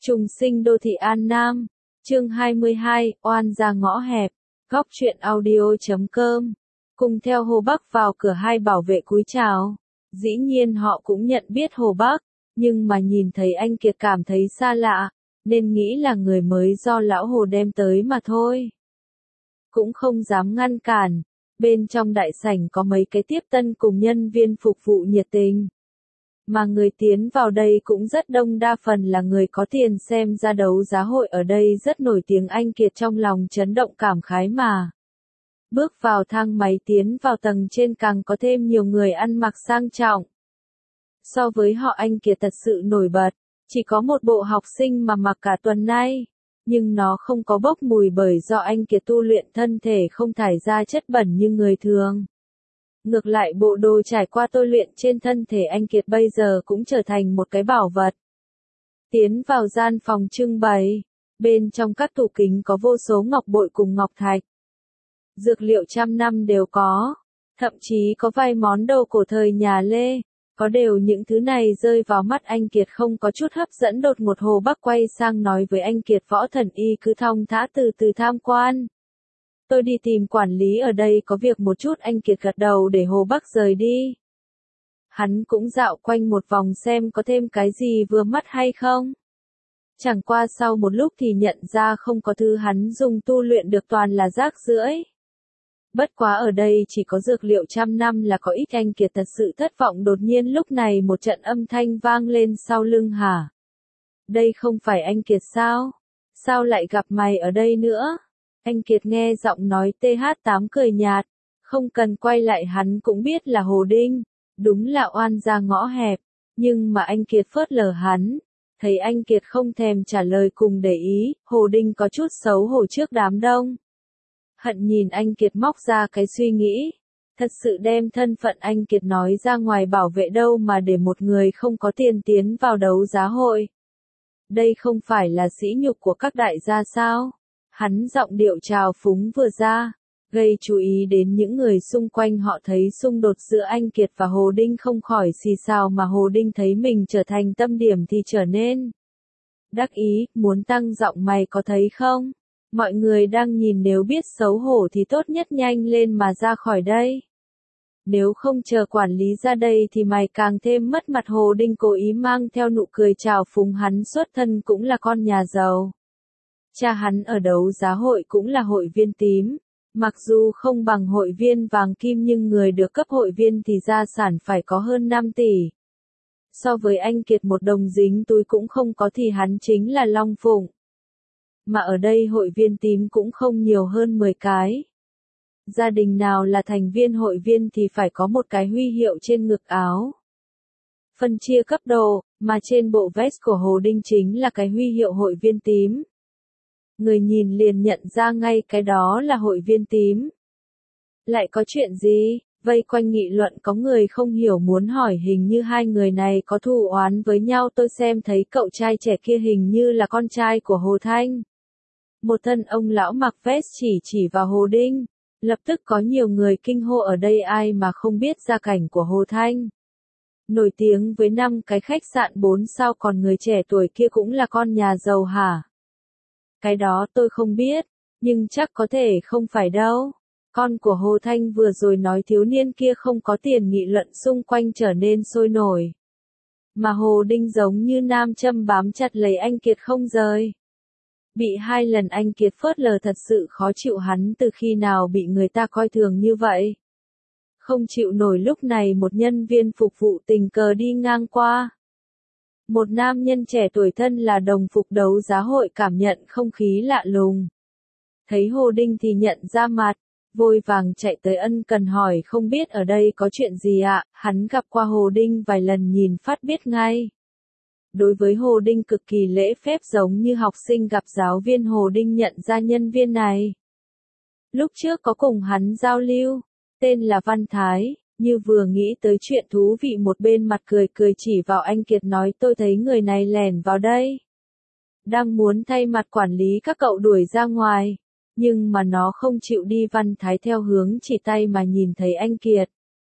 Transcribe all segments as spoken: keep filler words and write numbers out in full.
Trùng sinh đô thị An Nam, chương hai mươi hai, oan ra ngõ hẹp, góc truyện audio chấm com. Cùng theo Hồ Bắc vào cửa, hai bảo vệ cúi chào. Dĩ nhiên họ cũng nhận biết Hồ Bắc, nhưng mà nhìn thấy anh Kiệt cảm thấy xa lạ, nên nghĩ là người mới do lão Hồ đem tới mà thôi. Cũng không dám ngăn cản, bên trong đại sảnh có mấy cái tiếp tân cùng nhân viên phục vụ nhiệt tình. Mà người tiến vào đây cũng rất đông, đa phần là người có tiền, xem ra đấu giá hội ở đây rất nổi tiếng. Anh Kiệt trong lòng chấn động cảm khái mà. Bước vào thang máy tiến vào tầng trên, càng có thêm nhiều người ăn mặc sang trọng. So với họ, anh Kiệt thật sự nổi bật, chỉ có một bộ học sinh mà mặc cả tuần nay. Nhưng nó không có bốc mùi bởi do anh Kiệt tu luyện thân thể không thải ra chất bẩn như người thường. Ngược lại, bộ đồ trải qua tôi luyện trên thân thể anh Kiệt bây giờ cũng trở thành một cái bảo vật. Tiến vào gian phòng trưng bày, bên trong các tủ kính có vô số ngọc bội cùng ngọc thạch. Dược liệu trăm năm đều có, thậm chí có vài món đồ cổ thời nhà Lê. Có đều những thứ này rơi vào mắt anh Kiệt không có chút hấp dẫn. Đột ngột Hồ Bắc quay sang nói với anh Kiệt, Võ Thần Y cứ thong thả từ từ tham quan. Tôi đi tìm quản lý ở đây có việc một chút. Anh Kiệt gật đầu để Hồ Bắc rời đi. Hắn cũng dạo quanh một vòng xem có thêm cái gì vừa mắt hay không. Chẳng qua sau một lúc thì nhận ra không có thứ hắn dùng tu luyện được, toàn là rác rưởi. Bất quá ở đây chỉ có dược liệu trăm năm là có ít. Anh Kiệt thật sự thất vọng. Đột nhiên lúc này một trận âm thanh vang lên sau lưng. Hả? Đây không phải anh Kiệt sao? Sao lại gặp mày ở đây nữa? Anh Kiệt nghe giọng nói T H tám cười nhạt, không cần quay lại hắn cũng biết là Hồ Đinh. Đúng là oan ra ngõ hẹp, nhưng mà anh Kiệt phớt lờ hắn. Thấy anh Kiệt không thèm trả lời cùng để ý, Hồ Đinh có chút xấu hổ trước đám đông. Hận nhìn anh Kiệt móc ra cái suy nghĩ, thật sự đem thân phận anh Kiệt nói ra ngoài bảo vệ đâu mà để một người không có tiền tiến vào đấu giá hội. Đây không phải là sỉ nhục của các đại gia sao? Hắn giọng điệu trào phúng vừa ra, gây chú ý đến những người xung quanh. Họ thấy xung đột giữa anh Kiệt và Hồ Đinh không khỏi xì xào, mà Hồ Đinh thấy mình trở thành tâm điểm thì trở nên đắc ý, muốn tăng giọng, mày có thấy không? Mọi người đang nhìn, nếu biết xấu hổ thì tốt nhất nhanh lên mà ra khỏi đây. Nếu không chờ quản lý ra đây thì mày càng thêm mất mặt. Hồ Đinh cố ý mang theo nụ cười trào phúng, hắn xuất thân cũng là con nhà giàu. Cha hắn ở đấu giá hội cũng là hội viên tím. Mặc dù không bằng hội viên vàng kim nhưng người được cấp hội viên thì gia sản phải có hơn năm tỷ. So với anh Kiệt một đồng dính túi cũng không có thì hắn chính là Long Phụng. Mà ở đây hội viên tím cũng không nhiều hơn mười cái. Gia đình nào là thành viên hội viên thì phải có một cái huy hiệu trên ngực áo. Phân chia cấp độ, mà trên bộ vest của Hồ Đinh chính là cái huy hiệu hội viên tím. Người nhìn liền nhận ra ngay cái đó là hội viên tím. Lại có chuyện gì? Vây quanh nghị luận, có người không hiểu muốn hỏi, hình như hai người này có thù oán với nhau. Tôi xem thấy cậu trai trẻ kia hình như là con trai của Hồ Thanh. Một thân ông lão mặc vest chỉ chỉ vào Hồ Đinh. Lập tức có nhiều người kinh hô, ở đây ai mà không biết gia cảnh của Hồ Thanh. Nổi tiếng với năm cái khách sạn bốn sao, còn người trẻ tuổi kia cũng là con nhà giàu hả? Cái đó tôi không biết, nhưng chắc có thể không phải đâu. Con của Hồ Thanh vừa rồi nói thiếu niên kia không có tiền, nghị luận xung quanh trở nên sôi nổi. Mà Hồ Đinh giống như nam châm bám chặt lấy anh Kiệt không rời. Bị hai lần anh Kiệt phớt lờ thật sự khó chịu, hắn từ khi nào bị người ta coi thường như vậy. Không chịu nổi. Lúc này một nhân viên phục vụ tình cờ đi ngang qua. Một nam nhân trẻ tuổi thân là đồng phục đấu giá hội, cảm nhận không khí lạ lùng. Thấy Hồ Đinh thì nhận ra mặt, vội vàng chạy tới ân cần hỏi, không biết ở đây có chuyện gì ạ? Hắn gặp qua Hồ Đinh vài lần, nhìn phát biết ngay. Đối với Hồ Đinh cực kỳ lễ phép, giống như học sinh gặp giáo viên. Hồ Đinh nhận ra nhân viên này. Lúc trước có cùng hắn giao lưu, tên là Văn Thái. Như vừa nghĩ tới chuyện thú vị, một bên mặt cười cười chỉ vào anh Kiệt nói, tôi thấy người này lẻn vào đây. Đang muốn thay mặt quản lý các cậu đuổi ra ngoài. Nhưng mà nó không chịu đi. Văn Thái theo hướng chỉ tay mà nhìn thấy anh Kiệt.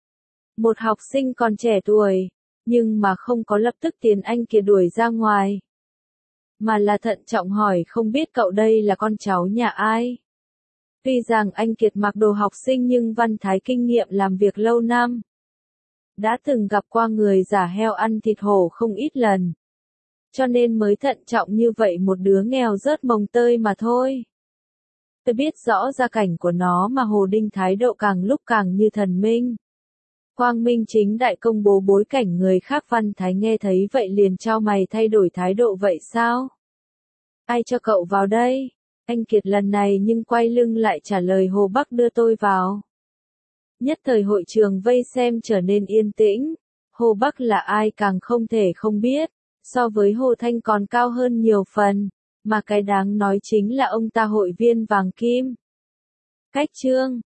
Một học sinh còn trẻ tuổi. Nhưng mà không có lập tức tiền anh Kiệt đuổi ra ngoài. mà là thận trọng hỏi không biết cậu đây là con cháu nhà ai. Tuy rằng anh Kiệt mặc đồ học sinh nhưng Văn Thái kinh nghiệm làm việc lâu năm. Đã từng gặp qua người giả heo ăn thịt hổ không ít lần. Cho nên mới thận trọng như vậy một đứa nghèo rớt mồng tơi mà thôi. Tôi biết rõ gia cảnh của nó mà Hồ Đinh thái độ càng lúc càng như thần minh. Quang minh chính đại công bố bối cảnh người khác. Văn Thái nghe thấy vậy liền chau mày thay đổi thái độ vậy sao? Ai cho cậu vào đây? Anh Kiệt lần này nhưng quay lưng lại trả lời Hồ Bắc đưa tôi vào. Nhất thời hội trường vây xem trở nên yên tĩnh. Hồ Bắc là ai càng không thể không biết, so với Hồ Thanh còn cao hơn nhiều phần, mà cái đáng nói chính là ông ta hội viên vàng kim. Cách chương